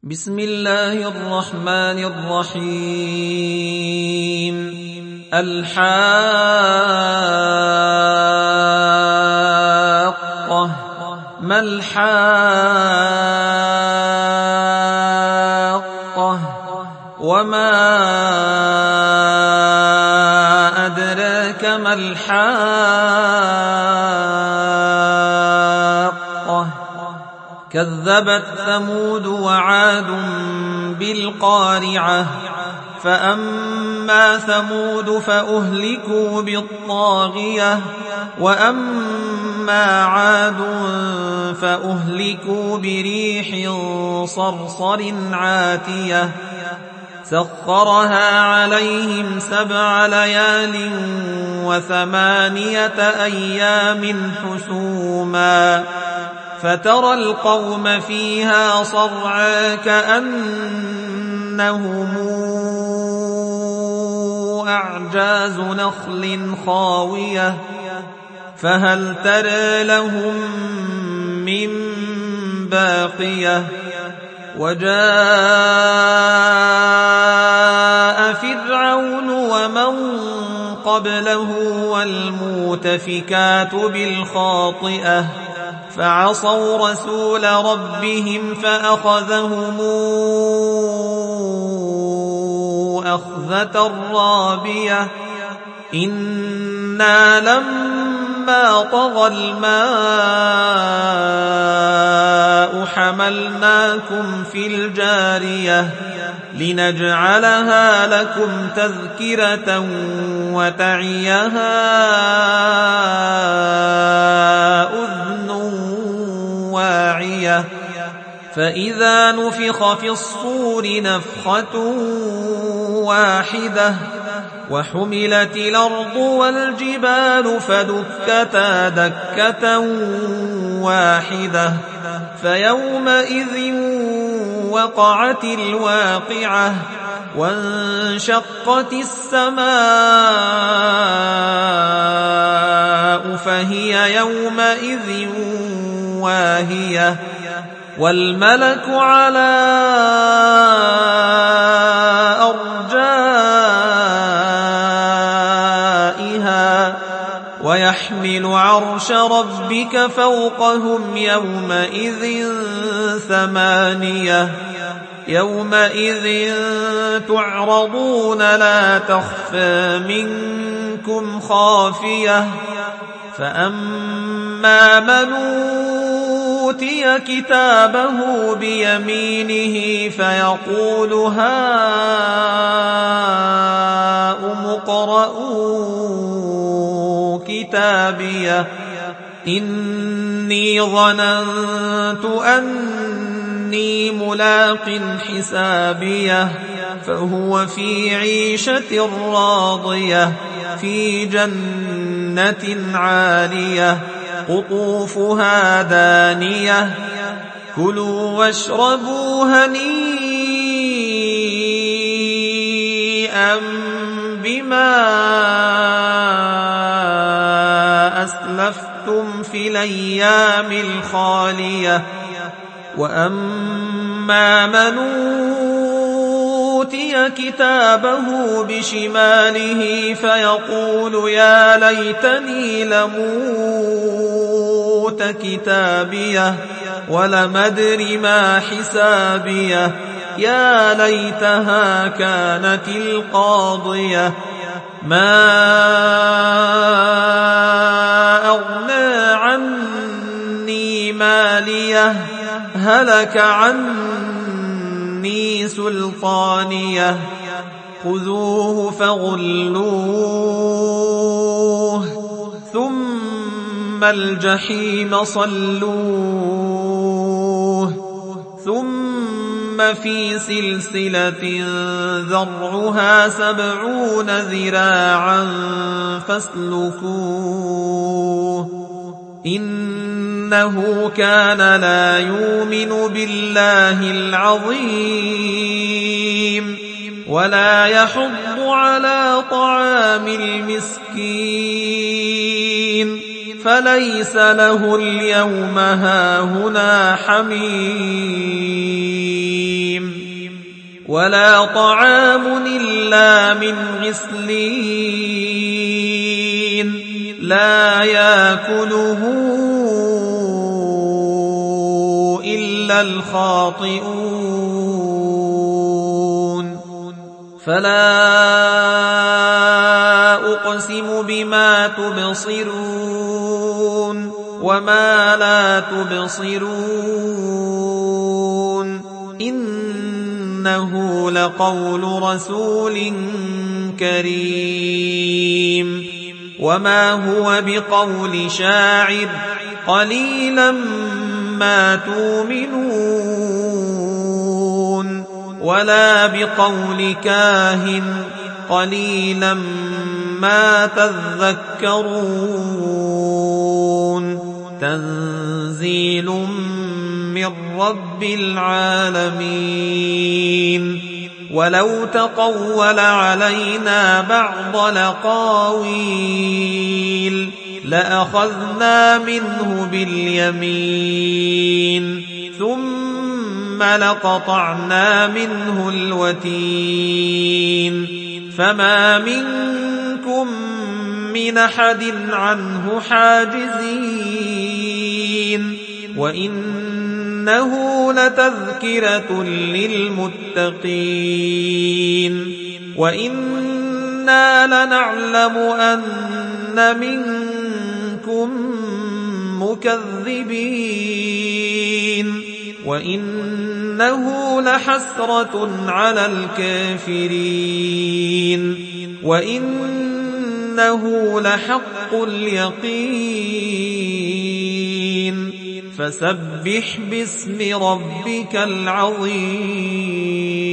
بسم الله الرحمن الرحيم. الحاقة ما الحاقة وما أدراك ما الحاقة كذبت ثمود وعاد بالقارعة فأما ثمود فأهلكوا بالطاغية وأما عاد فأهلكوا بريح صرصر عاتية سخرها عليهم 7 ليال و8 أيام حسوما فترى القوم فيها صرعى كأنهم أعجاز نخل خاوية فهل ترى لهم من باقية وجاء فرعون ومن قبله والمؤتفكات بالخاطئة فعصوا رسول ربهم فأخذهم أخذة رابية إنا لما طغى الماء حملناكم في الجارية لنجعلها لكم تذكرة وتعيها أذن واعية فإذا نفخ في الصور نفخة واحدة وحملت الأرض والجبال فدكتا دكة واحدة فيومئذ وقعت الواقعة وانشقت السماء فهي يومئذ واهية والملك على أرجائها ويحمل عرش ربك فوقهم يومئذ 8 يومئذ تعرضون لا تخفى منكم خافية فأما من أوتي كتابه بيمينه فيقول هاؤم اقرءوا كتابيه إني ظننت أني ملاق حسابيه فهو في عيشة راضية في جنة عالية قطوفها دانية كلوا واشربوا هنيئا بما أسلفتم في الأيام الخالية وأما من أوتي كتابه بشماله فيقول يا ليتني لموت كتابيه ولم أدر ما حسابيه يا ليتها كانت القاضية ما أغنى عني ماليه هلك عني سلطانيه خذوه فغلوه ثم الجحيم صلوه ثم في سلسلة ذرعها 70 ذراعا فاسلكوه إنه كان لا يؤمن بالله العظيم ولا يحض على طعام المسكين فليس له اليوم هاهنا حميم ولا طعام إلا من غسلين لا يأكله إلا الخاطئون فلا أقسم بما تبصرون وما لا تبصرون إنه لقول رسول كريم وما هو بقول شاعر قليلا ما تؤمنون ولا بقول كاهن قليلا ما تذكرون تنزيل من رب العالمين ولو تقول علينا بعض الأقاويل لأخذنا منه باليمين ثم لقطعنا منه الوتين فما منكم من أحد عنه حاجزين وإنه لتذكرة للمتقين وإنا لنعلم أن منكم مكذبين وإنه لحسرة على الكافرين وإنه لحق اليقين فسبح باسم ربك العظيم